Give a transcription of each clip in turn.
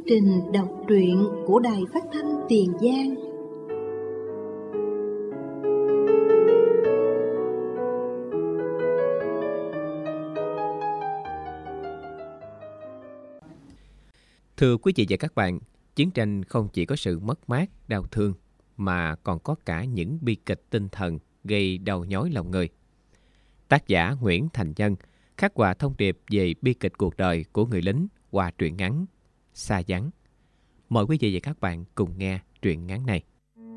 trình đọc truyện của Đài Phát thanh Tiền Giang. Thưa quý vị và các bạn, chiến tranh không chỉ có sự mất mát, đau thương, mà còn có cả những bi kịch tinh thần gây đau nhói lòng người. Tác giả Nguyễn Thành Nhân khắc họa thông điệp về bi kịch cuộc đời của người lính qua truyện ngắn Xa Vắng. Mời quý vị và các bạn cùng nghe truyện ngắn này.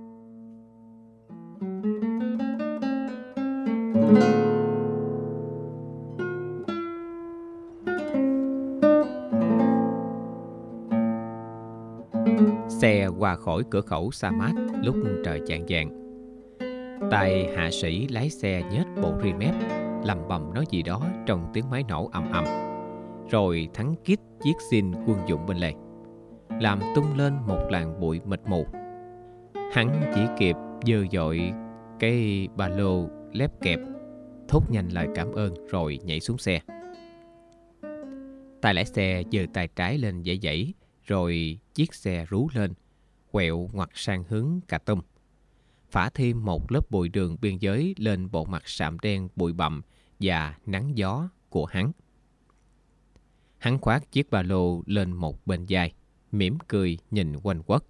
Xe qua khỏi cửa khẩu Sa Mát lúc trời chạng vạng. Tài hạ sĩ lái xe nhếch bộ ri mép, lầm bầm nói gì đó trong tiếng máy nổ ầm ầm. Rồi thắng kít chiếc xin quân dụng bên lề, làm tung lên một làn bụi mịt mù. Hắn chỉ kịp dơ dội cái ba lô lép kẹp, thốt nhanh lời cảm ơn rồi nhảy xuống xe. Tài lái xe giơ tay trái lên dãy dãy, rồi chiếc xe rú lên, quẹo ngoặt sang hướng Cà Tum, phả thêm một lớp bụi đường biên giới lên bộ mặt sạm đen bụi bặm và nắng gió của hắn. Hắn khoác chiếc ba lô lên một bên vai, mỉm cười nhìn quanh quất.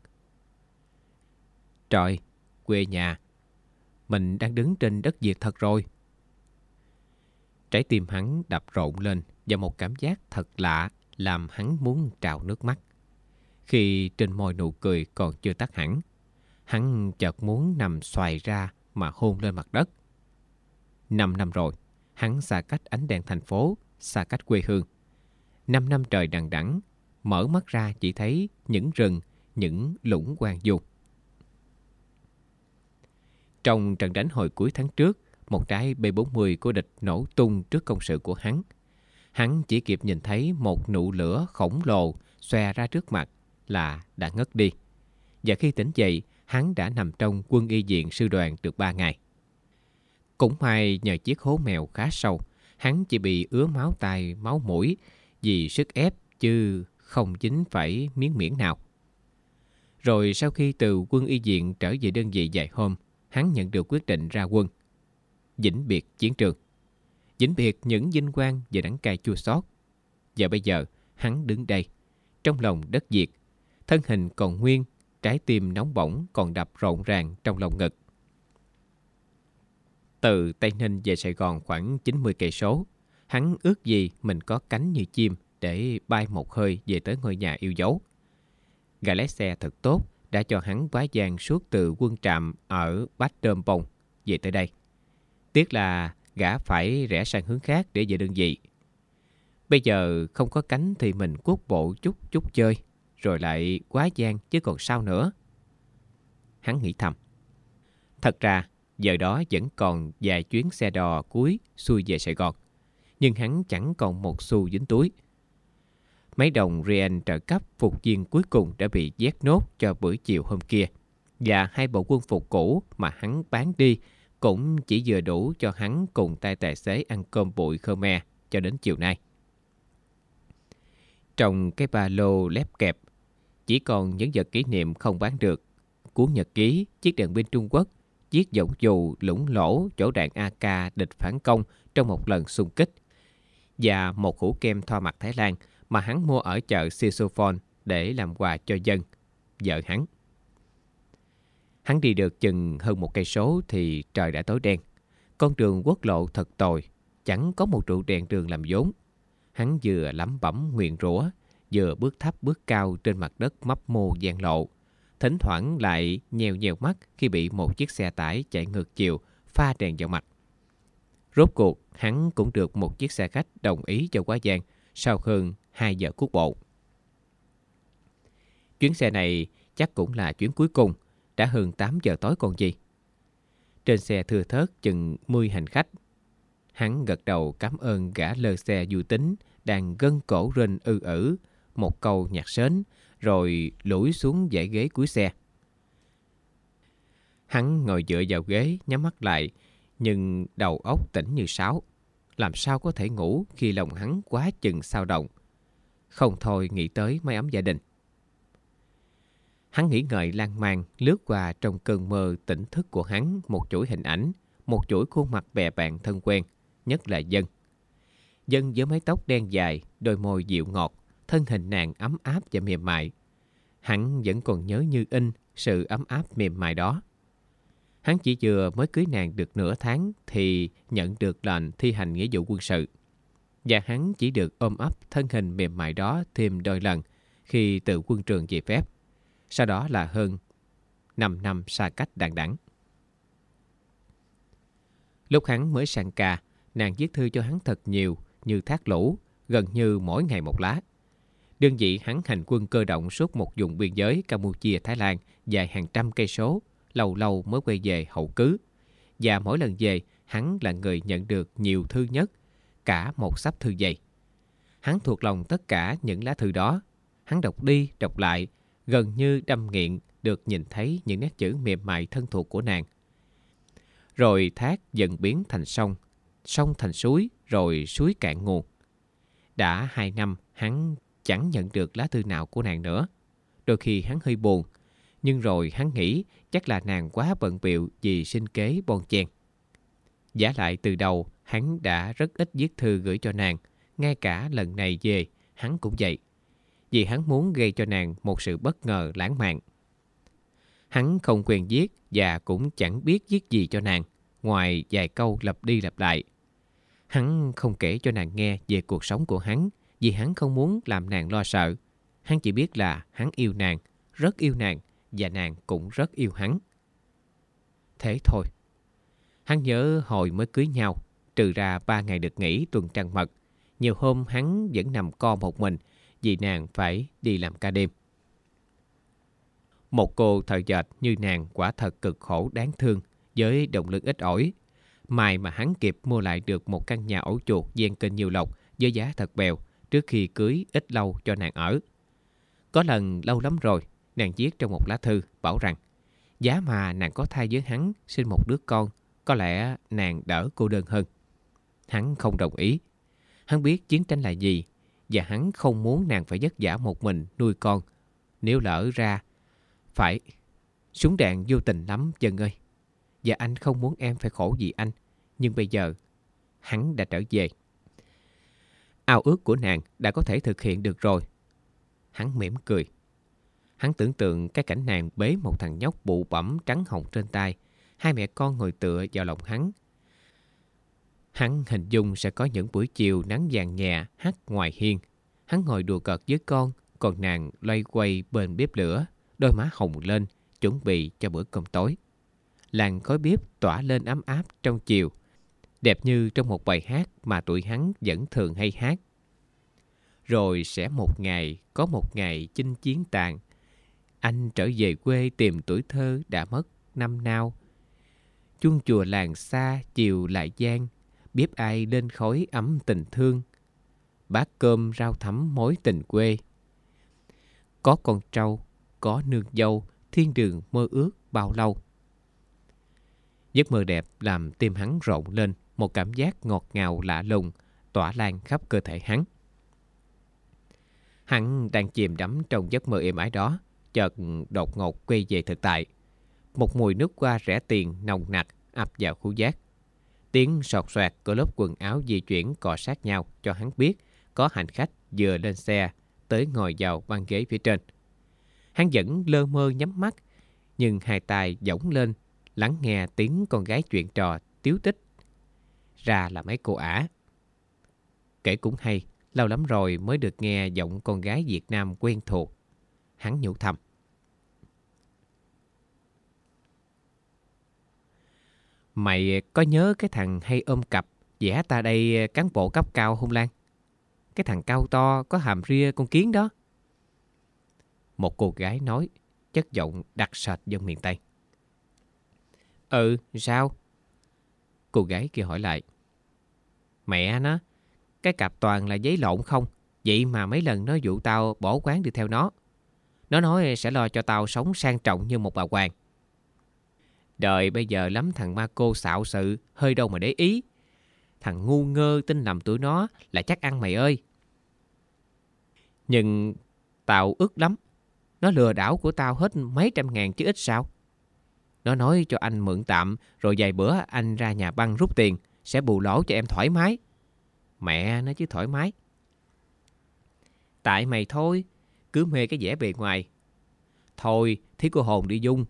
Trời, quê nhà, mình đang đứng trên đất Việt thật rồi. Trái tim hắn đập rộn lên và một cảm giác thật lạ làm hắn muốn trào nước mắt. Khi trên môi nụ cười còn chưa tắt hẳn, hắn chợt muốn nằm xoài ra mà hôn lên mặt đất. 5 năm rồi, hắn xa cách ánh đèn thành phố, xa cách quê hương. 5 năm trời đằng đẵng, mở mắt ra chỉ thấy những rừng, những lũng hoang vu. Trong trận đánh hồi cuối tháng trước, một trái B-40 của địch nổ tung trước công sự của hắn. Hắn chỉ kịp nhìn thấy một nụ lửa khổng lồ xòe ra trước mặt là đã ngất đi. Và khi tỉnh dậy, hắn đã nằm trong quân y viện sư đoàn được 3 ngày. Cũng may nhờ chiếc hố mèo khá sâu, hắn chỉ bị ứa máu tai, máu mũi vì sức ép chứ không dính phải miếng miễn nào. Rồi sau khi từ quân y viện trở về đơn vị vài hôm, hắn nhận được quyết định ra quân. Vĩnh biệt chiến trường, vĩnh biệt những vinh quang và đắng cay chua xót. Và bây giờ hắn đứng đây, trong lòng đất Việt, thân hình còn nguyên, trái tim nóng bỏng còn đập rộn ràng trong lòng ngực. Từ Tây Ninh về Sài Gòn khoảng 90 cây số, hắn ước gì mình có cánh như chim để bay một hơi về tới ngôi nhà yêu dấu. Gã lái xe thật tốt đã cho hắn vá vàng suốt từ quân trạm ở Bát Đơm Bông về tới đây. Tiếc là gã phải rẽ sang hướng khác để về đơn vị. Bây giờ không có cánh thì mình cuốc bộ chút chơi, rồi lại quá gian chứ còn sao nữa. Hắn nghĩ thầm. Thật ra giờ đó vẫn còn vài chuyến xe đò cuối xuôi về Sài Gòn, nhưng hắn chẳng còn một xu dính túi. Mấy đồng riel trợ cấp phục viên cuối cùng đã bị vét nốt cho bữa chiều hôm kia, và 2 bộ quân phục cũ mà hắn bán đi cũng chỉ vừa đủ cho hắn cùng tay tài xế ăn cơm bụi Khmer cho đến chiều nay. Trong cái ba lô lép kẹp chỉ còn những vật kỷ niệm không bán được: cuốn nhật ký, chiếc đèn pin Trung Quốc, chiếc võng dù lủng lỗ chỗ đạn AK địch phản công trong một lần xung kích, và một hũ kem thoa mặt Thái Lan mà hắn mua ở chợ Sisophon để làm quà cho dân, vợ hắn. Hắn đi được chừng hơn 1 cây số thì trời đã tối đen. Con đường quốc lộ thật tồi, chẳng có một trụ đèn đường làm vốn. Hắn vừa lẩm bẩm nguyền rủa, vừa bước thấp bước cao trên mặt đất mấp mô gian lộ, thỉnh thoảng lại nheo nheo mắt khi bị một chiếc xe tải chạy ngược chiều pha đèn vào mặt. Rốt cuộc hắn cũng được một chiếc xe khách đồng ý cho quá giang sau hơn 2 giờ cuốc bộ. Chuyến xe này chắc cũng là chuyến cuối cùng, đã hơn 8 giờ tối còn gì. Trên xe thưa thớt chừng 10 hành khách. Hắn gật đầu cảm ơn gã lơ xe vui tính đang gân cổ rên một câu nhạc sến, rồi lủi xuống dãy ghế cuối xe. Hắn ngồi dựa vào ghế, nhắm mắt lại, nhưng đầu óc tỉnh như sáo. Làm sao có thể ngủ khi lòng hắn quá chừng xao động. Không thôi nghĩ tới mái ấm gia đình. Hắn nghĩ ngợi lan man lướt qua trong cơn mơ tỉnh thức của hắn một chuỗi hình ảnh, một chuỗi khuôn mặt bè bạn thân quen, nhất là Dân. Dân với mái tóc đen dài, đôi môi dịu ngọt, thân hình nàng ấm áp và mềm mại. Hắn vẫn còn nhớ như in sự ấm áp mềm mại đó. Hắn chỉ vừa mới cưới nàng được nửa tháng thì nhận được lệnh thi hành nghĩa vụ quân sự. Và hắn chỉ được ôm ấp thân hình mềm mại đó thêm đôi lần khi từ quân trường về phép. Sau đó là hơn 5 năm xa cách đằng đẵng. Lúc hắn mới sang ca, nàng viết thư cho hắn thật nhiều như thác lũ, gần như mỗi ngày một lá. Đơn vị hắn hành quân cơ động suốt một vùng biên giới Campuchia-Thái Lan dài hàng trăm cây số, lâu lâu mới quay về hậu cứ. Và mỗi lần về, hắn là người nhận được nhiều thư nhất, cả một xấp thư dày. Hắn thuộc lòng tất cả những lá thư đó. Hắn đọc đi, đọc lại, gần như đâm nghiện được nhìn thấy những nét chữ mềm mại thân thuộc của nàng. Rồi thác dần biến thành sông, sông thành suối, rồi suối cạn nguồn. Đã 2 năm, hắn chẳng nhận được lá thư nào của nàng nữa. Đôi khi hắn hơi buồn, nhưng rồi hắn nghĩ chắc là nàng quá bận bịu vì sinh kế bon chen. Vả lại từ đầu, hắn đã rất ít viết thư gửi cho nàng, ngay cả lần này về, hắn cũng vậy. Vì hắn muốn gây cho nàng một sự bất ngờ lãng mạn. Hắn không quen viết và cũng chẳng biết viết gì cho nàng, ngoài vài câu lặp đi lặp lại. Hắn không kể cho nàng nghe về cuộc sống của hắn, vì hắn không muốn làm nàng lo sợ. Hắn chỉ biết là hắn yêu nàng, rất yêu nàng, và nàng cũng rất yêu hắn. Thế thôi. Hắn nhớ hồi mới cưới nhau, trừ ra 3 ngày được nghỉ tuần trăng mật, nhiều hôm hắn vẫn nằm co một mình vì nàng phải đi làm ca đêm. Một cô thợ dệt như nàng quả thật cực khổ đáng thương, với động lực ít ỏi. May mà hắn kịp mua lại được một căn nhà ổ chuột ven kênh Nhiêu Lộc với giá thật bèo trước khi cưới ít lâu cho nàng ở. Có lần lâu lắm rồi, nàng viết trong một lá thư bảo rằng giá mà nàng có thai với hắn sinh một đứa con, có lẽ nàng đỡ cô đơn hơn. Hắn không đồng ý. Hắn biết chiến tranh là gì, và hắn không muốn nàng phải vất vả một mình nuôi con. Nếu lỡ ra, phải, súng đạn vô tình lắm Dân ơi. Và anh không muốn em phải khổ vì anh. Nhưng bây giờ, hắn đã trở về. Ao ước của nàng đã có thể thực hiện được rồi. Hắn mỉm cười. Hắn tưởng tượng cái cảnh nàng bế một thằng nhóc bụ bẫm trắng hồng trên tay, hai mẹ con ngồi tựa vào lòng hắn. Hắn hình dung sẽ có những buổi chiều nắng vàng nhẹ hắt ngoài hiên. Hắn ngồi đùa cợt với con, còn nàng loay quay bên bếp lửa, đôi má hồng lên, chuẩn bị cho bữa cơm tối. Làn khói bếp tỏa lên ấm áp trong chiều, đẹp như trong một bài hát mà tụi hắn vẫn thường hay hát. Rồi sẽ có một ngày chinh chiến tàn, anh trở về quê tìm tuổi thơ đã mất năm nào. Chuông chùa làng xa chiều lại gian, bếp ai lên khói ấm tình thương. Bát cơm rau thắm mối tình quê. Có con trâu, có nương dâu, thiên đường mơ ước bao lâu. Giấc mơ đẹp làm tim hắn rộn lên, một cảm giác ngọt ngào lạ lùng tỏa lan khắp cơ thể hắn. Hắn đang chìm đắm trong giấc mơ êm ái đó, chợt đột ngột quay về thực tại. Một mùi nước hoa rẻ tiền nồng nặc ập vào khứu giác. Tiếng sọt soạt của lớp quần áo di chuyển cọ sát nhau cho hắn biết có hành khách vừa lên xe tới ngồi vào băng ghế phía trên. Hắn vẫn lơ mơ nhắm mắt, nhưng hai tay dõng lên lắng nghe tiếng con gái chuyện trò tíu tích. Ra là mấy cô ả. Kể cũng hay, lâu lắm rồi mới được nghe giọng con gái Việt Nam quen thuộc. Hắn nhủ thầm. Mày có nhớ cái thằng hay ôm cặp vẽ ta đây cán bộ cấp cao không Lan? Cái thằng cao to có hàm ria con kiến đó. Một cô gái nói, chất giọng đặc sệt dân miền Tây. Ừ, sao? Cô gái kia hỏi lại. Mẹ nó, cái cặp toàn là giấy lộn không? Vậy mà mấy lần nó dụ tao bỏ quán đi theo nó. Nó nói sẽ lo cho tao sống sang trọng như một bà hoàng. Đời bây giờ lắm thằng ma cô xạo sự, hơi đâu mà để ý. Thằng ngu ngơ tin lầm tụi nó là chắc ăn mày ơi. Nhưng tao ức lắm. Nó lừa đảo của tao hết mấy trăm ngàn chứ ít sao. Nó nói cho anh mượn tạm, rồi vài bữa anh ra nhà băng rút tiền, sẽ bù lỗ cho em thoải mái. Mẹ nó chứ thoải mái. Tại mày thôi, cứ mê cái vẻ bề ngoài. Thôi, thí cô hồn đi Dung.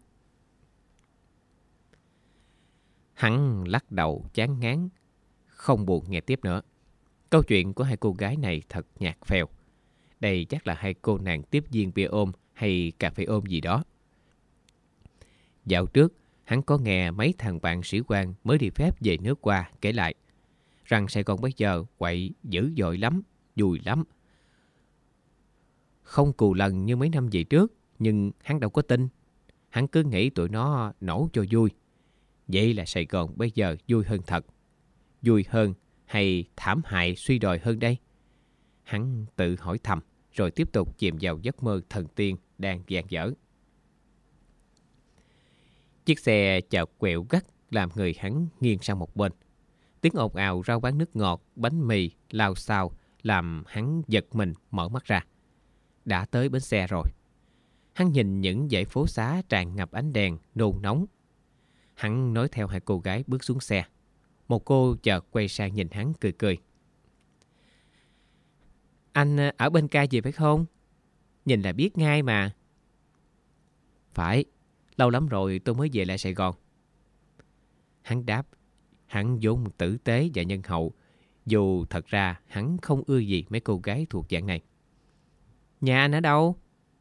Hắn lắc đầu chán ngán, không buồn nghe tiếp nữa. Câu chuyện của hai cô gái này thật nhạt phèo. Đây chắc là hai cô nàng tiếp viên bia ôm hay cà phê ôm gì đó. Dạo trước, hắn có nghe mấy thằng bạn sĩ quan mới đi phép về nước qua kể lại rằng Sài Gòn bây giờ quậy dữ dội lắm, vui lắm. Không cù lần như mấy năm về trước, nhưng hắn đâu có tin. Hắn cứ nghĩ tụi nó nổ cho vui. Vậy là Sài Gòn bây giờ vui hơn thật. Vui hơn hay thảm hại suy đồi hơn đây? Hắn tự hỏi thầm, rồi tiếp tục chìm vào giấc mơ thần tiên đang dang dở. Chiếc xe chợt quẹo gắt làm người hắn nghiêng sang một bên. Tiếng ồn ào rao bán nước ngọt, bánh mì, lao xao làm hắn giật mình mở mắt ra. Đã tới bến xe rồi. Hắn nhìn những dãy phố xá tràn ngập ánh đèn, nôn nóng. Hắn nói theo hai cô gái bước xuống xe. Một cô chợt quay sang nhìn hắn cười cười. Anh ở bên Ca gì phải không? Nhìn là biết ngay mà. Phải, lâu lắm rồi tôi mới về lại Sài Gòn. Hắn đáp. Hắn vốn tử tế và nhân hậu, dù thật ra hắn không ưa gì mấy cô gái thuộc dạng này. Nhà anh ở đâu?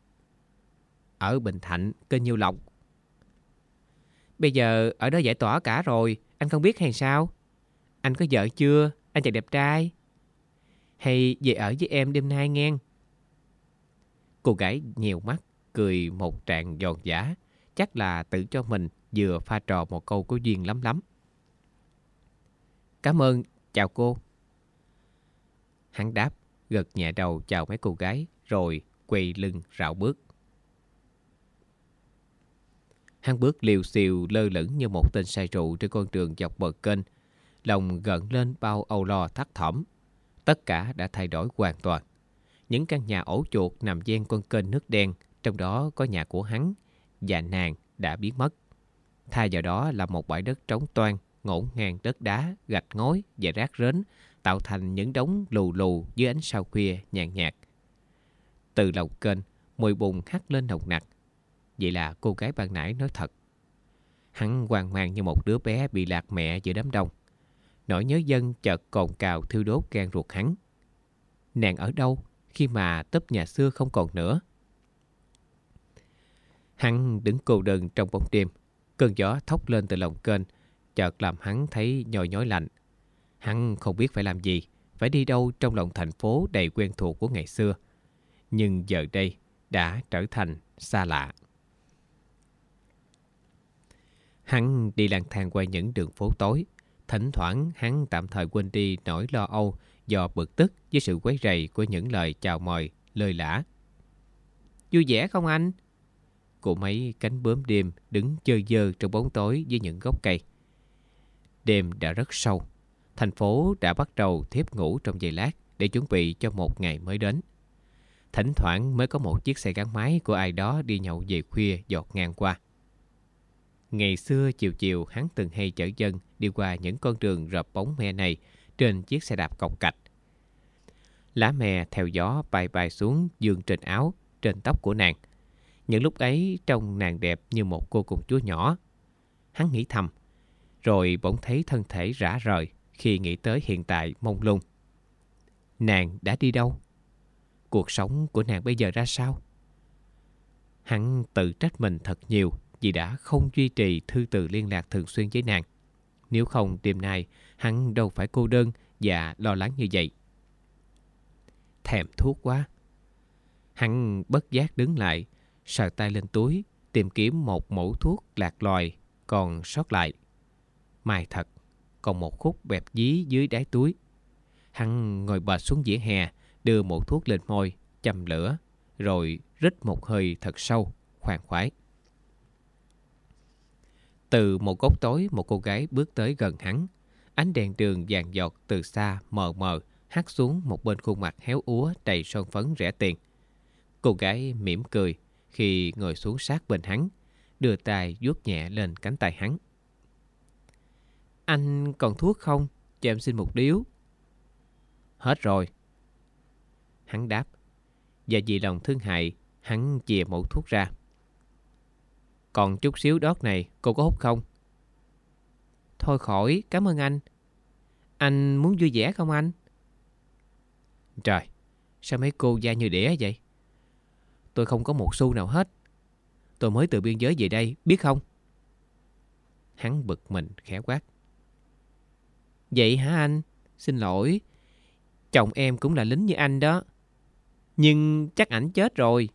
Ở Bình Thạnh, kênh Nhiêu Lộc. Bây giờ ở đó giải tỏa cả rồi, anh không biết hay sao? Anh có vợ chưa? Anh chàng đẹp trai. Hay về ở với em đêm nay nghe? Cô gái nhèo mắt, cười một tràng giòn giã, chắc là tự cho mình vừa pha trò một câu có duyên lắm lắm. Cảm ơn, chào cô. Hắn đáp, gật nhẹ đầu chào mấy cô gái, rồi quay lưng rảo bước. Hắn bước liều xiều lơ lửng như một tên say rượu trên con đường dọc bờ kênh, lòng gợn lên bao âu lo thắt thỏm. Tất cả đã thay đổi hoàn toàn. Những căn nhà ổ chuột nằm ven con kênh nước đen, trong đó có nhà của hắn và nàng đã biến mất. Thay vào đó là một bãi đất trống toang, ngổn ngang đất đá, gạch ngói và rác rến, tạo thành những đống lù lù dưới ánh sao khuya nhàn nhạt. Từ lòng kênh, mùi bùn hắt lên nồng nặc. Vậy là cô gái ban nãy nói thật. Hắn hoang mang như một đứa bé bị lạc mẹ giữa đám đông. Nỗi nhớ dân chợt cồn cào thiêu đốt gan ruột hắn. Nàng ở đâu khi mà túp nhà xưa không còn nữa? Hắn đứng cô đơn trong bóng đêm. Cơn gió thốc lên từ lòng kênh, chợt làm hắn thấy nhoi nhói lạnh. Hắn không biết phải làm gì, phải đi đâu trong lòng thành phố đầy quen thuộc của ngày xưa. Nhưng giờ đây đã trở thành xa lạ. Hắn đi lang thang qua những đường phố tối. Thỉnh thoảng hắn tạm thời quên đi nỗi lo âu do bực tức với sự quấy rầy của những lời chào mời lơi lả. Vui vẻ không anh? Cô mấy cánh bướm đêm đứng chơi dơ trong bóng tối với những gốc cây. Đêm đã rất sâu. Thành phố đã bắt đầu thiếp ngủ trong giây lát để chuẩn bị cho một ngày mới đến. Thỉnh thoảng mới có một chiếc xe gắn máy của ai đó đi nhậu về khuya giọt ngang qua. Ngày xưa chiều chiều hắn từng hay chở dân đi qua những con đường rợp bóng me này trên chiếc xe đạp cộc cạch. Lá me theo gió bay bay xuống dương trên áo, trên tóc của nàng. Những lúc ấy trông nàng đẹp như một cô công chúa nhỏ. Hắn nghĩ thầm, rồi bỗng thấy thân thể rã rời khi nghĩ tới hiện tại mông lung. Nàng đã đi đâu? Cuộc sống của nàng bây giờ ra sao? Hắn tự trách mình thật nhiều vì đã không duy trì thư từ liên lạc thường xuyên với nàng. Nếu không đêm nay hắn đâu phải cô đơn và lo lắng như vậy. Thèm thuốc quá. Hắn bất giác đứng lại, sờ tay lên túi, tìm kiếm một mẩu thuốc lạc loài còn sót lại. May thật, còn một khúc bẹp dí dưới đáy túi. Hắn ngồi bệt xuống vỉa hè, đưa mẩu thuốc lên môi, châm lửa, rồi rít một hơi thật sâu, khoan khoái. Từ một góc tối, một cô gái bước tới gần hắn. Ánh đèn đường vàng giọt từ xa mờ mờ hắt xuống một bên khuôn mặt héo úa đầy son phấn rẻ tiền. Cô gái mỉm cười, khi ngồi xuống sát bên hắn, đưa tay vuốt nhẹ lên cánh tay hắn. Anh còn thuốc không? Cho em xin một điếu. Hết rồi. Hắn đáp. Và vì lòng thương hại, hắn chìa mẩu thuốc ra. Còn chút xíu đót này, cô có hút không? Thôi khỏi, cảm ơn anh. Anh muốn vui vẻ không anh? Trời, sao mấy cô da như đĩa vậy? Tôi không có một xu nào hết. Tôi mới từ biên giới về đây, biết không? Hắn bực mình khẽ quát. Vậy hả anh? Xin lỗi. Chồng em cũng là lính như anh đó. Nhưng chắc ảnh chết rồi.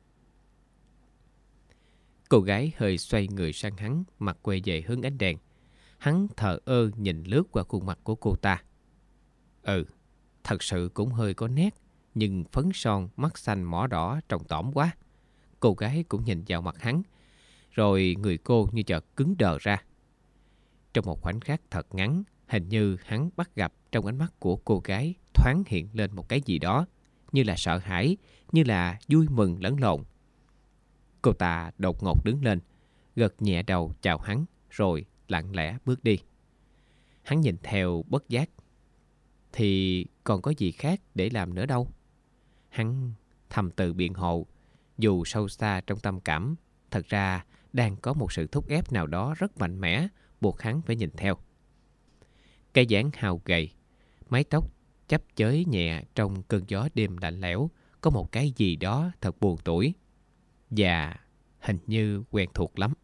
Cô gái hơi xoay người sang hắn, mặt quay về hướng ánh đèn. Hắn thờ ơ nhìn lướt qua khuôn mặt của cô ta. Thật sự cũng hơi có nét, nhưng phấn son, mắt xanh mỏ đỏ trông tỏm quá. Cô gái cũng nhìn vào mặt hắn, rồi người cô như chợt cứng đờ ra. Trong một khoảnh khắc thật ngắn, hình như hắn bắt gặp trong ánh mắt của cô gái thoáng hiện lên một cái gì đó, như là sợ hãi, như là vui mừng lẫn lộn. Cô ta đột ngột đứng lên, gật nhẹ đầu chào hắn, rồi lặng lẽ bước đi. Hắn nhìn theo bất giác. Thì còn có gì khác để làm nữa đâu. Hắn thầm tự biện hộ, dù sâu xa trong tâm cảm, thật ra đang có một sự thúc ép nào đó rất mạnh mẽ buộc hắn phải nhìn theo. Cái dáng hào gầy, mái tóc chắp chới nhẹ trong cơn gió đêm lạnh lẽo, có một cái gì đó thật buồn tủi và hình như quen thuộc lắm.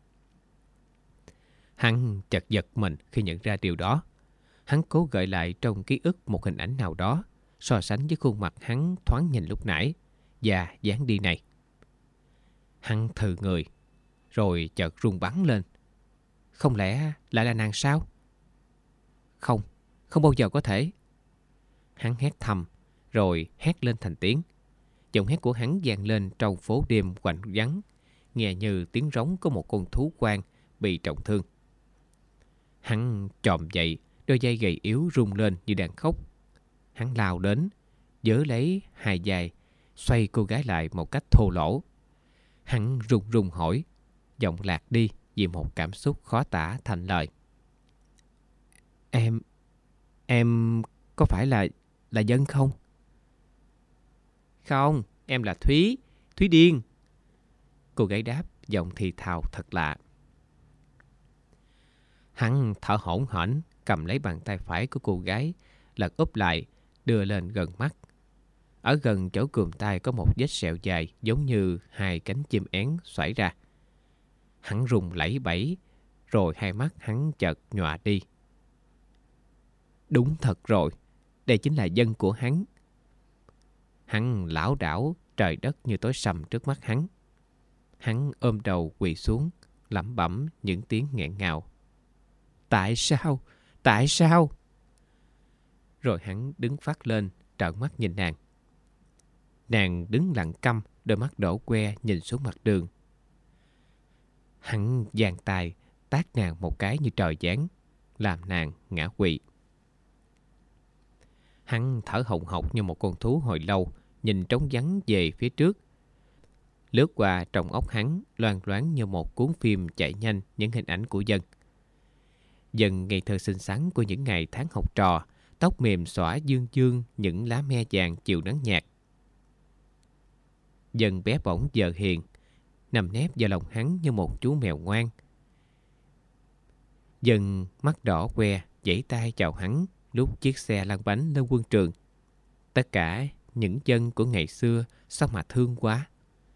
Hắn chợt giật mình khi nhận ra điều đó. Hắn cố gợi lại trong ký ức một hình ảnh nào đó, so sánh với khuôn mặt hắn thoáng nhìn lúc nãy và dáng đi này. Hắn thừ người, rồi chợt run bắn lên. Không lẽ lại là nàng sao? Không, không bao giờ có thể. Hắn hét thầm, rồi hét lên thành tiếng. Giọng hét của hắn vang lên trong phố đêm quạnh vắng, nghe như tiếng rống của một con thú hoang bị trọng thương. Hắn chồm dậy, đôi vai gầy yếu rung lên như đang khóc. Hắn lao đến, giơ lấy hai vai, xoay cô gái lại một cách thô lỗ. Hắn run run hỏi, giọng lạc đi vì một cảm xúc khó tả thành lời. Em có phải là Dân không? Không, em là Thúy Điên. Cô gái đáp, giọng thì thào thật lạ. Hắn thở hổn hển, cầm lấy bàn tay phải của cô gái, lật úp lại, đưa lên gần mắt. Ở gần chỗ cườm tay có một vết sẹo dài giống như hai cánh chim én xoải ra. Hắn run lẩy bẩy, rồi hai mắt hắn chợt nhòa đi. Đúng thật rồi, đây chính là Dân của hắn. Hắn lảo đảo, trời đất như tối sầm trước mắt hắn. Hắn ôm đầu quỳ xuống, lẩm bẩm những tiếng nghẹn ngào. Tại sao? Tại sao? Rồi hắn đứng phát lên, trợn mắt nhìn nàng. Nàng đứng lặng câm, đôi mắt đỏ que nhìn xuống mặt đường. Hắn giang tay, tát nàng một cái như trời giáng, làm nàng ngã quỵ. Hắn thở hồng hộc như một con thú hồi lâu, nhìn trống vắng về phía trước. Lướt qua trong óc hắn, loang loáng như một cuốn phim chạy nhanh những hình ảnh của Dân. Dân ngây thơ xinh xắn của những ngày tháng học trò, tóc mềm xõa dương dương những lá me vàng chiều nắng nhạt. Dân bé bỏng giờ hiền, nằm nép vào lòng hắn như một chú mèo ngoan. Dân mắt đỏ que, vẫy tay chào hắn lúc chiếc xe lăn bánh lên quân trường. Tất cả những Dân của ngày xưa sao mà thương quá.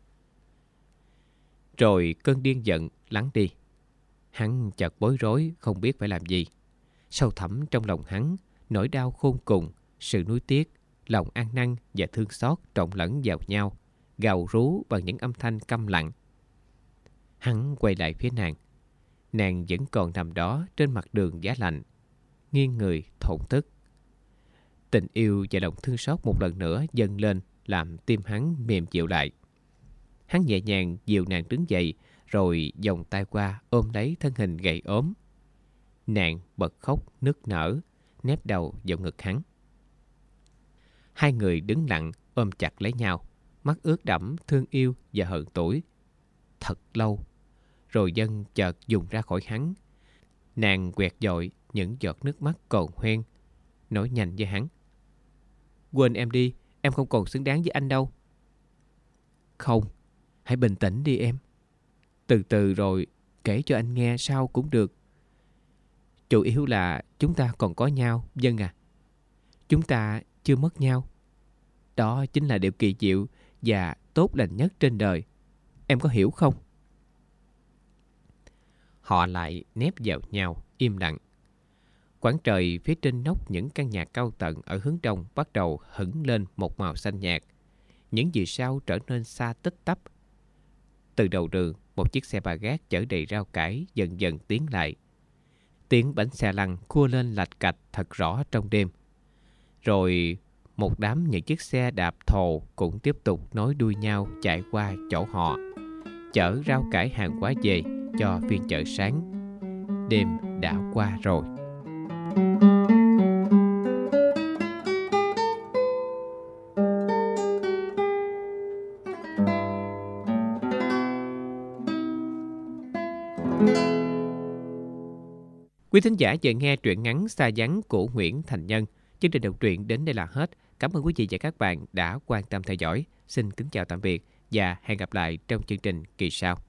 Rồi cơn điên giận lắng đi. Hắn chợt bối rối không biết phải làm gì. Sâu thẳm trong lòng hắn, nỗi đau khôn cùng, sự nuối tiếc, lòng ăn năn và thương xót trộn lẫn vào nhau, gào rú bằng những âm thanh câm lặng. Hắn quay lại phía nàng. Nàng vẫn còn nằm đó trên mặt đường giá lạnh, nghiêng người thổn thức. Tình yêu và lòng thương xót một lần nữa dâng lên, làm tim hắn mềm dịu lại. Hắn nhẹ nhàng dìu nàng đứng dậy, rồi vòng tay qua ôm lấy thân hình gầy ốm. Nàng bật khóc nức nở, nép đầu vào ngực hắn. Hai người đứng lặng ôm chặt lấy nhau, mắt ướt đẫm thương yêu và hờn tủi thật lâu. Rồi Dân chợt dùng ra khỏi hắn. Nàng quẹt dội những giọt nước mắt cồn hoen, nói nhanh với hắn: "Quên em đi, em không còn xứng đáng với anh đâu." "Không, hãy bình tĩnh đi em. Từ từ rồi kể cho anh nghe sau cũng được. Chủ yếu là chúng ta còn có nhau, Dân à. Chúng ta chưa mất nhau. Đó chính là điều kỳ diệu và tốt lành nhất trên đời. Em có hiểu không?" Họ lại nép vào nhau, im lặng. Quảng trời phía trên nóc những căn nhà cao tầng ở hướng đông bắt đầu hửng lên một màu xanh nhạt. Những vì sao trở nên xa tích tắp. Từ đầu đường, một chiếc xe ba gác chở đầy rau cải dần dần tiến lại. Tiếng bánh xe lăn khua lên lạch cạch thật rõ trong đêm. Rồi một đám những chiếc xe đạp thồ cũng tiếp tục nối đuôi nhau chạy qua chỗ họ, chở rau cải hàng hóa về cho phiên chợ sáng. Đêm đã qua rồi. Quý thính giả vừa nghe truyện ngắn Xa Vắng của Nguyễn Thành Nhân. Chương trình đọc truyện đến đây là hết. Cảm ơn quý vị và các bạn đã quan tâm theo dõi. Xin kính chào tạm biệt và hẹn gặp lại trong chương trình kỳ sau.